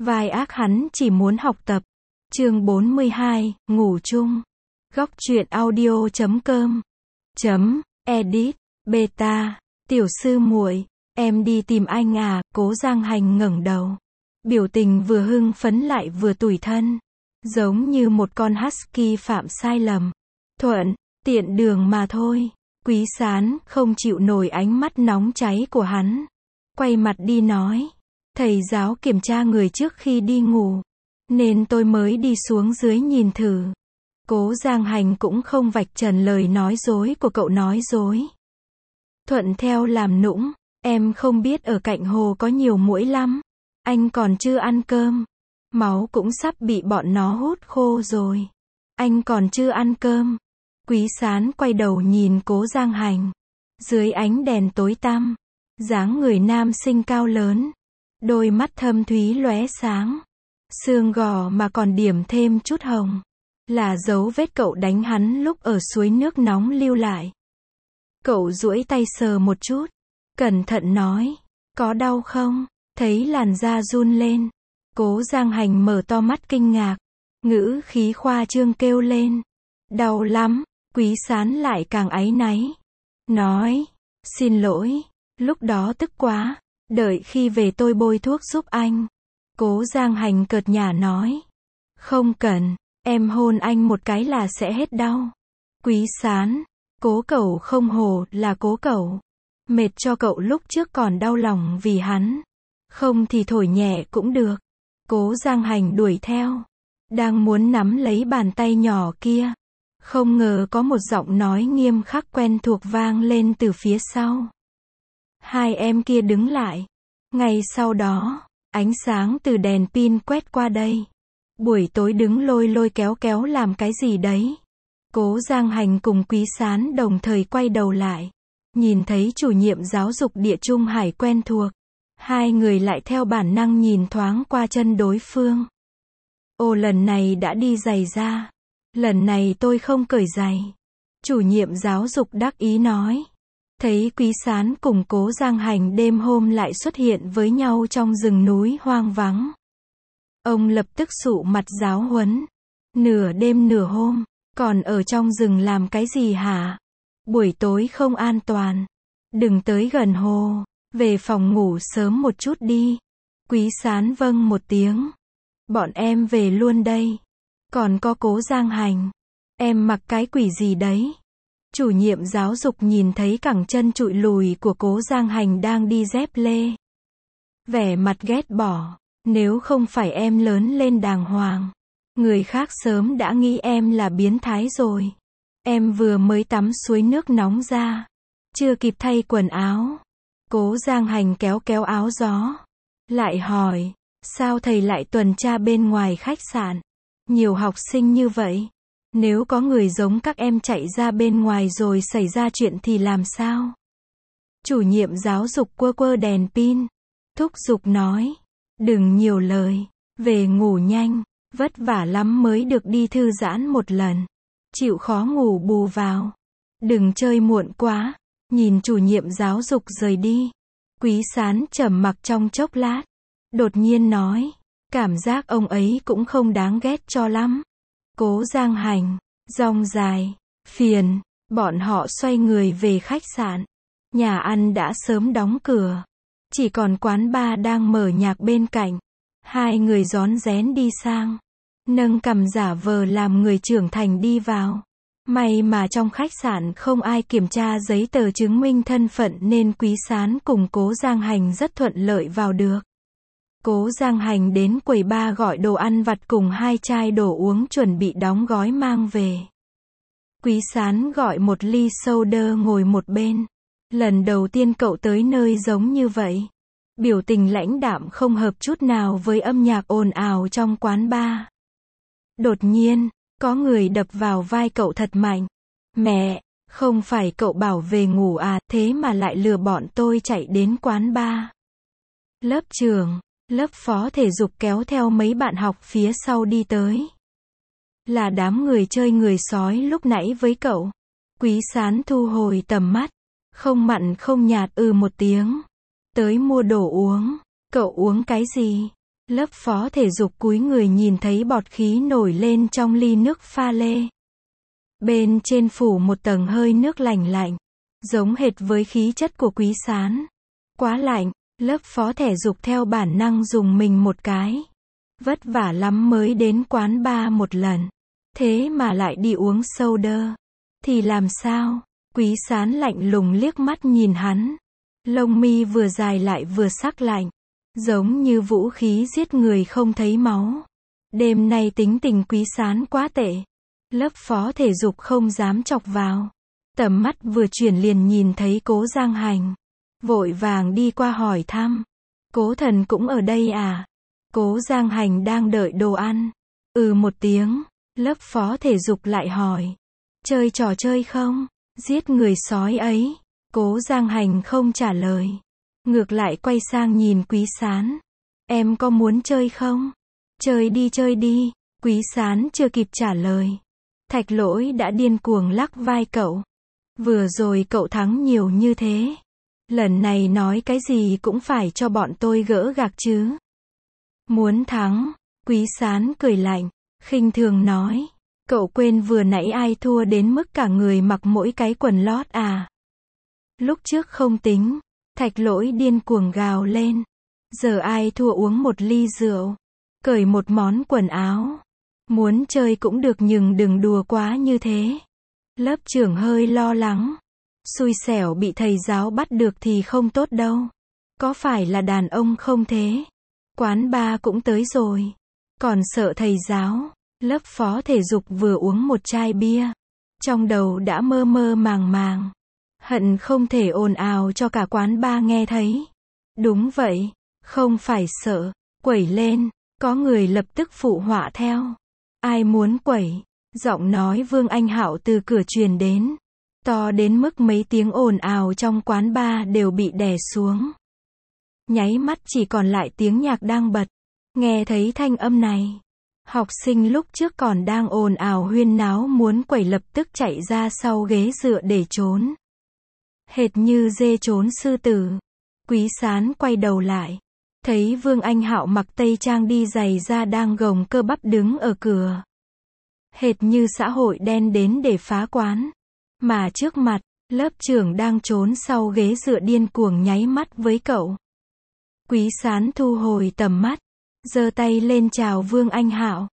Vai ác hắn chỉ muốn học tập. Chương 42, ngủ chung. Góc truyện audio.com Edit, beta, tiểu sư muội, em đi tìm anh à, Cố Giang Hành ngẩng đầu. Biểu tình vừa hưng phấn lại vừa tủi thân. Giống như một con husky phạm sai lầm. Thuận, tiện đường mà thôi. Quý Sán không chịu nổi ánh mắt nóng cháy của hắn. Quay mặt đi nói. Thầy giáo kiểm tra người trước khi đi ngủ. Nên tôi mới đi xuống dưới nhìn thử. Cố Giang Hành cũng không vạch trần lời nói dối của cậu nói dối. Thuận theo làm nũng. Em không biết ở cạnh hồ có nhiều muỗi lắm. Anh còn chưa ăn cơm. Máu cũng sắp bị bọn nó hút khô rồi. Anh còn chưa ăn cơm. Quý Sán quay đầu nhìn Cố Giang Hành. Dưới ánh đèn tối tăm, dáng người nam sinh cao lớn, đôi mắt thâm thúy lóe sáng, xương gò mà còn điểm thêm chút hồng, là dấu vết cậu đánh hắn lúc ở suối nước nóng lưu lại. Cậu duỗi tay sờ một chút, cẩn thận nói, có đau không? Thấy làn da run lên, Cố Giang Hành mở to mắt kinh ngạc, ngữ khí khoa trương kêu lên, đau lắm. Quý Sán lại càng áy náy, nói, xin lỗi, lúc đó tức quá, đợi khi về tôi bôi thuốc giúp anh. Cố Giang Hành cợt nhả nói, không cần, em hôn anh một cái là sẽ hết đau. Quý Sán, Cố cậu không hồ là Cố cậu, mệt cho cậu lúc trước còn đau lòng vì hắn, không thì thổi nhẹ cũng được. Cố Giang Hành đuổi theo, đang muốn nắm lấy bàn tay nhỏ kia. Không ngờ có một giọng nói nghiêm khắc quen thuộc vang lên từ phía sau. Hai em kia đứng lại. Ngay sau đó, ánh sáng từ đèn pin quét qua đây. Buổi tối đứng lôi lôi kéo kéo làm cái gì đấy? Cố Giang Hành cùng Quý Sán đồng thời quay đầu lại. Nhìn thấy chủ nhiệm giáo dục Địa Trung Hải quen thuộc. Hai người lại theo bản năng nhìn thoáng qua chân đối phương. Ồ, lần này đã đi giày ra. Lần này tôi không cởi giày. Chủ nhiệm giáo dục đắc ý nói. Thấy Quý Sán cùng Cố Giang Hành đêm hôm lại xuất hiện với nhau trong rừng núi hoang vắng. Ông lập tức sụ mặt giáo huấn. Nửa đêm nửa hôm, còn ở trong rừng làm cái gì hả? Buổi tối không an toàn. Đừng tới gần hồ. Về phòng ngủ sớm một chút đi. Quý Sán vâng một tiếng. Bọn em về luôn đây. Còn có Cố Giang Hành. Em mặc cái quỷ gì đấy? Chủ nhiệm giáo dục nhìn thấy cẳng chân trụi lùi của Cố Giang Hành đang đi dép lê. Vẻ mặt ghét bỏ. Nếu không phải em lớn lên đàng hoàng, người khác sớm đã nghĩ em là biến thái rồi. Em vừa mới tắm suối nước nóng ra. Chưa kịp thay quần áo. Cố Giang Hành kéo kéo áo gió. Lại hỏi, sao thầy lại tuần tra bên ngoài khách sạn? Nhiều học sinh như vậy. Nếu có người giống các em chạy ra bên ngoài rồi xảy ra chuyện thì làm sao? Chủ nhiệm giáo dục quơ quơ đèn pin. Thúc giục nói. Đừng nhiều lời. Về ngủ nhanh. Vất vả lắm mới được đi thư giãn một lần. Chịu khó ngủ bù vào. Đừng chơi muộn quá. Nhìn chủ nhiệm giáo dục rời đi. Quý Sán trầm mặc trong chốc lát. Đột nhiên nói. Cảm giác ông ấy cũng không đáng ghét cho lắm. Cố Giang Hành, dong dài, phiền. Bọn họ xoay người về khách sạn. Nhà ăn đã sớm đóng cửa. Chỉ còn quán bar đang mở nhạc bên cạnh. Hai người rón rén đi sang. Nâng cằm giả vờ làm người trưởng thành đi vào. May mà trong khách sạn không ai kiểm tra giấy tờ chứng minh thân phận nên Quý Sán cùng Cố Giang Hành rất thuận lợi vào được. Cố Giang Hành đến quầy bar gọi đồ ăn vặt cùng 2 chai đồ uống chuẩn bị đóng gói mang về. Quý Sán gọi một ly soda ngồi một bên. Lần đầu tiên cậu tới nơi giống như vậy. Biểu tình lãnh đạm không hợp chút nào với âm nhạc ồn ào trong quán bar. Đột nhiên, có người đập vào vai cậu thật mạnh. Mẹ, không phải cậu bảo về ngủ à, thế mà lại lừa bọn tôi chạy đến quán bar. Lớp trưởng, lớp phó thể dục kéo theo mấy bạn học phía sau đi tới. Là đám người chơi người sói lúc nãy với cậu. Quý Sán thu hồi tầm mắt. Không mặn không nhạt một tiếng. Tới mua đồ uống. Cậu uống cái gì? Lớp phó thể dục cúi người nhìn thấy bọt khí nổi lên trong ly nước pha lê. Bên trên phủ một tầng hơi nước lạnh lạnh, giống hệt với khí chất của Quý Sán. Quá lạnh, lớp phó thể dục theo bản năng dùng mình một cái. Vất vả lắm mới đến quán bar một lần. Thế mà lại đi uống soda. Thì làm sao? Quý Sán lạnh lùng liếc mắt nhìn hắn. Lông mi vừa dài lại vừa sắc lạnh. Giống như vũ khí giết người không thấy máu. Đêm nay tính tình Quý Sán quá tệ. Lớp phó thể dục không dám chọc vào. Tầm mắt vừa chuyển liền nhìn thấy Cố Giang Hành. Vội vàng đi qua hỏi thăm. Cố thần cũng ở đây à? Cố Giang Hành đang đợi đồ ăn. Một tiếng. Lớp phó thể dục lại hỏi. Chơi trò chơi không? Giết người sói ấy. Cố Giang Hành không trả lời. Ngược lại quay sang nhìn Quý Sán. Em có muốn chơi không? Chơi đi. Quý Sán chưa kịp trả lời. Thạch Lỗi đã điên cuồng lắc vai cậu. Vừa rồi cậu thắng nhiều như thế. Lần này nói cái gì cũng phải cho bọn tôi gỡ gạc chứ. Muốn thắng. Quý Sán cười lạnh, khinh thường nói. Cậu quên vừa nãy ai thua đến mức cả người mặc mỗi cái quần lót à? Lúc trước không tính. Thạch Lỗi điên cuồng gào lên. Giờ ai thua uống một ly rượu. Cởi một món quần áo. Muốn chơi cũng được nhưng đừng đùa quá như thế. Lớp trưởng hơi lo lắng. Xui xẻo bị thầy giáo bắt được thì không tốt đâu. Có phải là đàn ông không thế? Quán bar cũng tới rồi. Còn sợ thầy giáo. Lớp phó thể dục vừa uống một chai bia. Trong đầu đã mơ mơ màng màng. Hận không thể ồn ào cho cả quán bar nghe thấy. Đúng vậy. Không phải sợ. Quẩy lên. Có người lập tức phụ họa theo. Ai muốn quẩy? Giọng nói Vương Anh Hạo từ cửa truyền đến. To đến mức mấy tiếng ồn ào trong quán bar đều bị đè xuống. Nháy mắt chỉ còn lại tiếng nhạc đang bật. Nghe thấy thanh âm này. Học sinh lúc trước còn đang ồn ào huyên náo muốn quẩy lập tức chạy ra sau ghế dựa để trốn. Hệt như dê trốn sư tử. Quý Sán quay đầu lại. Thấy Vương Anh Hạo mặc tây trang đi giày da đang gồng cơ bắp đứng ở cửa. Hệt như xã hội đen đến để phá quán. Mà trước mặt, lớp trưởng đang trốn sau ghế dựa điên cuồng nháy mắt với cậu. Quý Sán thu hồi tầm mắt. Giơ tay lên chào Vương Anh Hạo.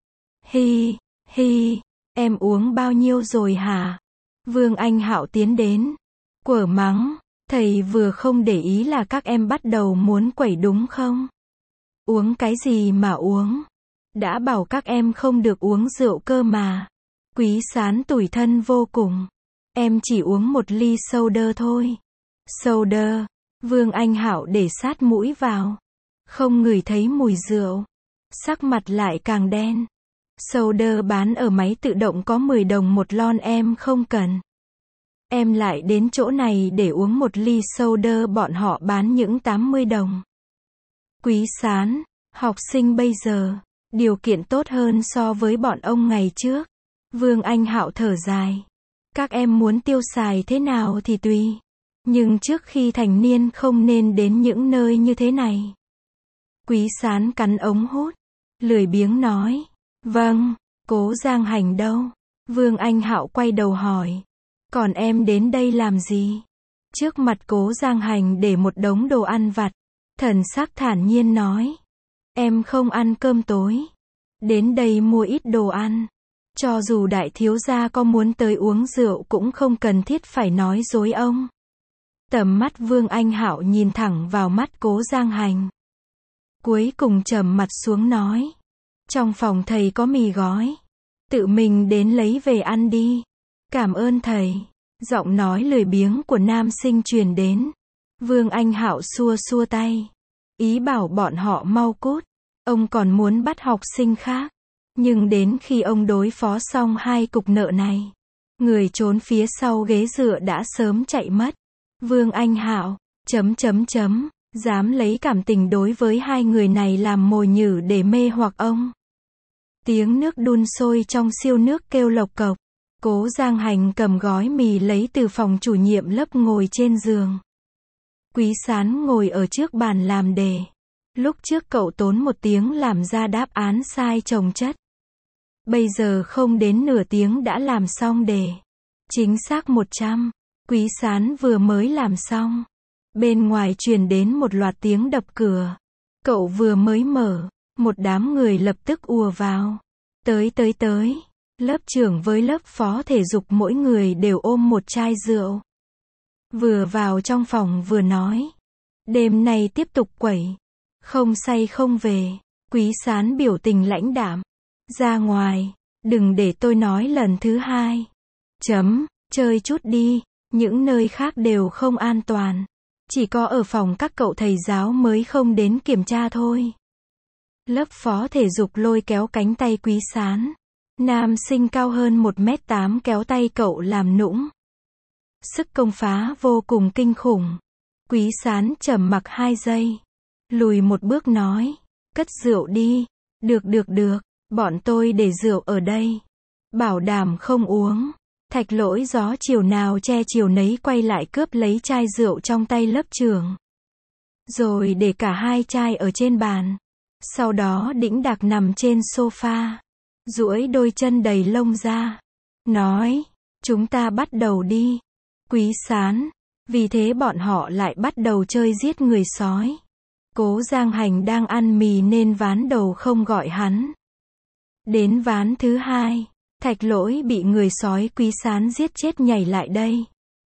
Hi, em uống bao nhiêu rồi hả? Vương Anh Hạo tiến đến. Quở mắng. Thầy vừa không để ý là các em bắt đầu muốn quẩy đúng không? Uống cái gì mà uống? Đã bảo các em không được uống rượu cơ mà. Quý Sán tủi thân vô cùng. Em chỉ uống một ly soda thôi. Soda. Vương Anh Hạo để sát mũi vào. Không ngửi thấy mùi rượu. Sắc mặt lại càng đen. Soda bán ở máy tự động có 10 đồng một lon em không cần. Em lại đến chỗ này để uống một ly soda bọn họ bán những 80 đồng. Quý Sán, học sinh bây giờ, điều kiện tốt hơn so với bọn ông ngày trước. Vương Anh Hạo thở dài. Các em muốn tiêu xài thế nào thì tùy. Nhưng trước khi thành niên không nên đến những nơi như thế này. Quý Sán cắn ống hút. Lười biếng nói. Vâng, Cố Giang Hành đâu? Vương Anh Hạo quay đầu hỏi. Còn em đến đây làm gì? Trước mặt Cố Giang Hành để một đống đồ ăn vặt. Thần sắc thản nhiên nói. Em không ăn cơm tối. Đến đây mua ít đồ ăn. Cho dù đại thiếu gia có muốn tới uống rượu cũng không cần thiết phải nói dối ông. Tầm mắt Vương Anh Hạo nhìn thẳng vào mắt Cố Giang Hành. Cuối cùng trầm mặt xuống nói. Trong phòng thầy có mì gói. Tự mình đến lấy về ăn đi. Cảm ơn thầy. Giọng nói lười biếng của nam sinh truyền đến. Vương Anh Hạo xua xua tay. Ý bảo bọn họ mau cút. Ông còn muốn bắt học sinh khác. Nhưng đến khi ông đối phó xong hai cục nợ này. Người trốn phía sau ghế dựa đã sớm chạy mất. Vương Anh Hạo, dám lấy cảm tình đối với hai người này làm mồi nhử để mê hoặc ông. Tiếng nước đun sôi trong siêu nước kêu lộc cộc. Cố Giang Hành cầm gói mì lấy từ phòng chủ nhiệm lớp ngồi trên giường. Quý Sán ngồi ở trước bàn làm đề. Lúc trước cậu tốn 1 tiếng làm ra đáp án sai chồng chất. Bây giờ không đến nửa tiếng đã làm xong đề. Chính xác 100. Quý Sán vừa mới làm xong. Bên ngoài truyền đến một loạt tiếng đập cửa. Cậu vừa mới mở, một đám người lập tức ùa vào. Tới. Lớp trưởng với lớp phó thể dục mỗi người đều ôm một chai rượu. Vừa vào trong phòng vừa nói. Đêm nay tiếp tục quẩy. Không say không về. Quý Sán biểu tình lãnh đạm. Ra ngoài, đừng để tôi nói lần thứ 2. Chơi chút đi, những nơi khác đều không an toàn. Chỉ có ở phòng các cậu thầy giáo mới không đến kiểm tra thôi. Lớp phó thể dục lôi kéo cánh tay Quý Sán. Nam sinh cao hơn 1m8 kéo tay cậu làm nũng. Sức công phá vô cùng kinh khủng. Quý Sán trầm mặc 2 giây. Lùi một bước nói. Cất rượu đi. Được. Bọn tôi để rượu ở đây. Bảo đảm không uống. Thạch Lỗi gió chiều nào che chiều nấy quay lại cướp lấy chai rượu trong tay lớp trưởng. Rồi để cả 2 chai ở trên bàn. Sau đó đĩnh đạc nằm trên sofa. Duỗi đôi chân đầy lông ra. Nói. Chúng ta bắt đầu đi. Quý Sán. Vì thế bọn họ lại bắt đầu chơi giết người sói. Cố Giang Hành đang ăn mì nên ván đầu không gọi hắn. Đến ván thứ 2. Thạch Lỗi bị người sói Quý Sán giết chết nhảy lại đây.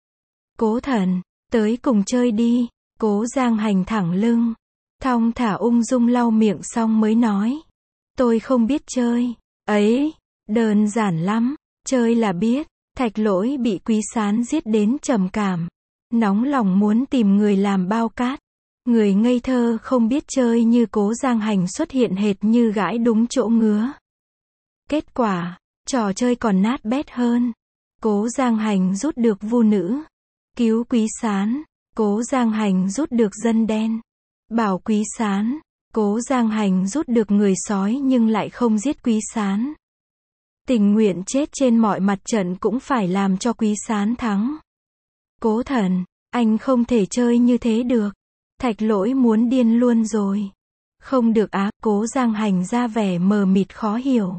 Cố Thần, tới cùng chơi đi. Cố Giang Hành thẳng lưng. Thong thả ung dung lau miệng xong mới nói. Tôi không biết chơi. Ấy, đơn giản lắm. Chơi là biết. Thạch Lỗi bị Quý Sán giết đến trầm cảm. Nóng lòng muốn tìm người làm bao cát. Người ngây thơ không biết chơi như Cố Giang Hành xuất hiện hệt như gãi đúng chỗ ngứa. Kết quả, trò chơi còn nát bét hơn. Cố Giang Hành rút được vu nữ. Cứu Quý Sán. Cố Giang Hành rút được dân đen. Bảo Quý Sán. Cố Giang Hành rút được người sói nhưng lại không giết Quý Sán. Tình nguyện chết trên mọi mặt trận cũng phải làm cho Quý Sán thắng. Cố Thần, anh không thể chơi như thế được. Thạch Lỗi muốn điên luôn rồi. Không được á, Cố Giang Hành ra vẻ mờ mịt khó hiểu.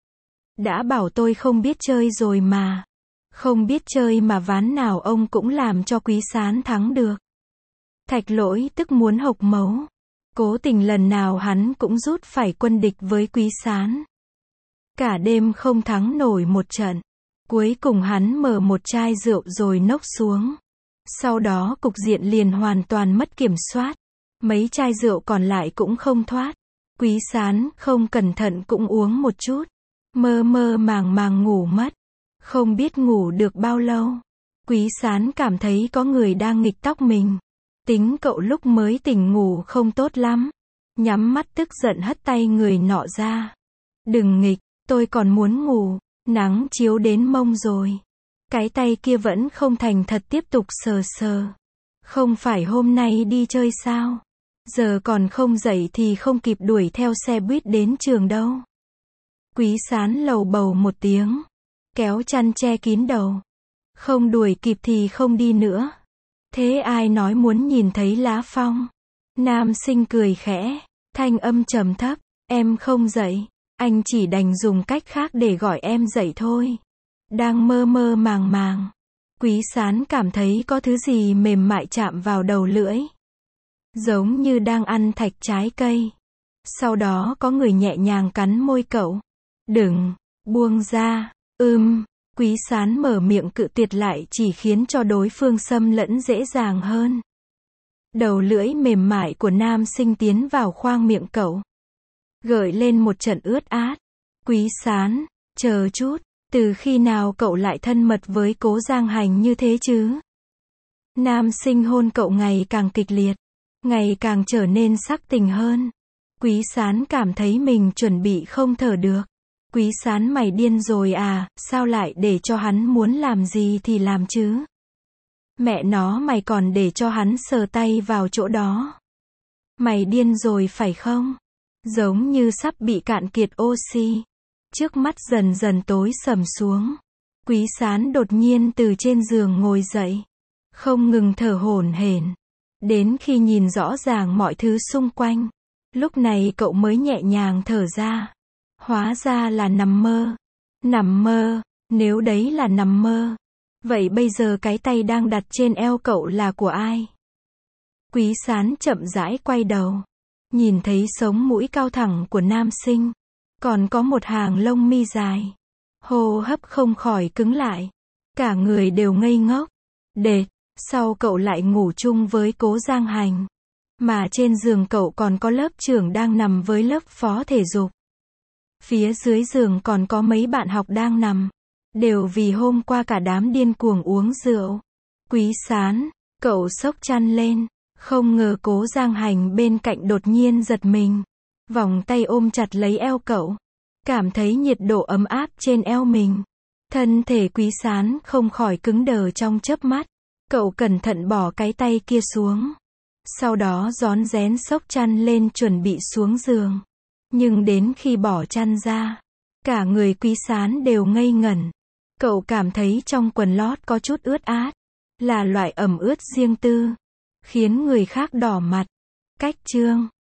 Đã bảo tôi không biết chơi rồi mà. Không biết chơi mà ván nào ông cũng làm cho Quý Sán thắng được. Thạch Lỗi tức muốn hộc máu. Cố tình lần nào hắn cũng rút phải quân địch với Quý Sán. Cả đêm không thắng nổi một trận. Cuối cùng hắn mở một chai rượu rồi nốc xuống. Sau đó cục diện liền hoàn toàn mất kiểm soát. Mấy chai rượu còn lại cũng không thoát. Quý Sán không cẩn thận cũng uống một chút. Mơ màng ngủ mất. Không biết ngủ được bao lâu. Quý Sán cảm thấy có người đang nghịch tóc mình. Tính cậu lúc mới tỉnh ngủ không tốt lắm. Nhắm mắt tức giận hất tay người nọ ra. Đừng nghịch, tôi còn muốn ngủ. Nắng chiếu đến mông rồi. Cái tay kia vẫn không thành thật tiếp tục sờ. Không phải hôm nay đi chơi sao? Giờ còn không dậy thì không kịp đuổi theo xe buýt đến trường đâu. Quý Sán lầu bầu một tiếng. Kéo chăn che kín đầu. Không đuổi kịp thì không đi nữa. Thế ai nói muốn nhìn thấy lá phong? Nam sinh cười khẽ. Thanh âm trầm thấp. Em không dậy. Anh chỉ đành dùng cách khác để gọi em dậy thôi. Đang mơ màng. Quý Sán cảm thấy có thứ gì mềm mại chạm vào đầu lưỡi. Giống như đang ăn thạch trái cây. Sau đó có người nhẹ nhàng cắn môi cậu. Đừng, buông ra. Quý Sán mở miệng cự tuyệt lại chỉ khiến cho đối phương xâm lẫn dễ dàng hơn. Đầu lưỡi mềm mại của nam sinh tiến vào khoang miệng cậu. Gợi lên một trận ướt át. Quý Sán, chờ chút, từ khi nào cậu lại thân mật với Cố Giang Hành như thế chứ? Nam sinh hôn cậu ngày càng kịch liệt, ngày càng trở nên sắc tình hơn. Quý Sán cảm thấy mình chuẩn bị không thở được. Quý Sán mày điên rồi à, sao lại để cho hắn muốn làm gì thì làm chứ? Mẹ nó mày còn để cho hắn sờ tay vào chỗ đó. Mày điên rồi phải không? Giống như sắp bị cạn kiệt oxy. Trước mắt dần dần tối sầm xuống. Quý Sán đột nhiên từ trên giường ngồi dậy. Không ngừng thở hổn hển. Đến khi nhìn rõ ràng mọi thứ xung quanh. Lúc này cậu mới nhẹ nhàng thở ra. Hóa ra là nằm mơ. Nằm mơ, nếu đấy là nằm mơ. Vậy bây giờ cái tay đang đặt trên eo cậu là của ai? Quý Sán chậm rãi quay đầu. Nhìn thấy sống mũi cao thẳng của nam sinh. Còn có một hàng lông mi dài. Hô hấp không khỏi cứng lại. Cả người đều ngây ngốc. Đệt, sau cậu lại ngủ chung với Cố Giang Hành. Mà trên giường cậu còn có lớp trưởng đang nằm với lớp phó thể dục. Phía dưới giường còn có mấy bạn học đang nằm. Đều vì hôm qua cả đám điên cuồng uống rượu. Quý Sán, cậu xốc chăn lên. Không ngờ Cố Giang Hành bên cạnh đột nhiên giật mình. Vòng tay ôm chặt lấy eo cậu. Cảm thấy nhiệt độ ấm áp trên eo mình. Thân thể Quý Sán không khỏi cứng đờ trong chớp mắt. Cậu cẩn thận bỏ cái tay kia xuống. Sau đó rón rén xốc chăn lên chuẩn bị xuống giường. Nhưng đến khi bỏ chăn ra, cả người Quý Sán đều ngây ngẩn. Cậu cảm thấy trong quần lót có chút ướt át. Là loại ẩm ướt riêng tư. Khiến người khác đỏ mặt. Cách chương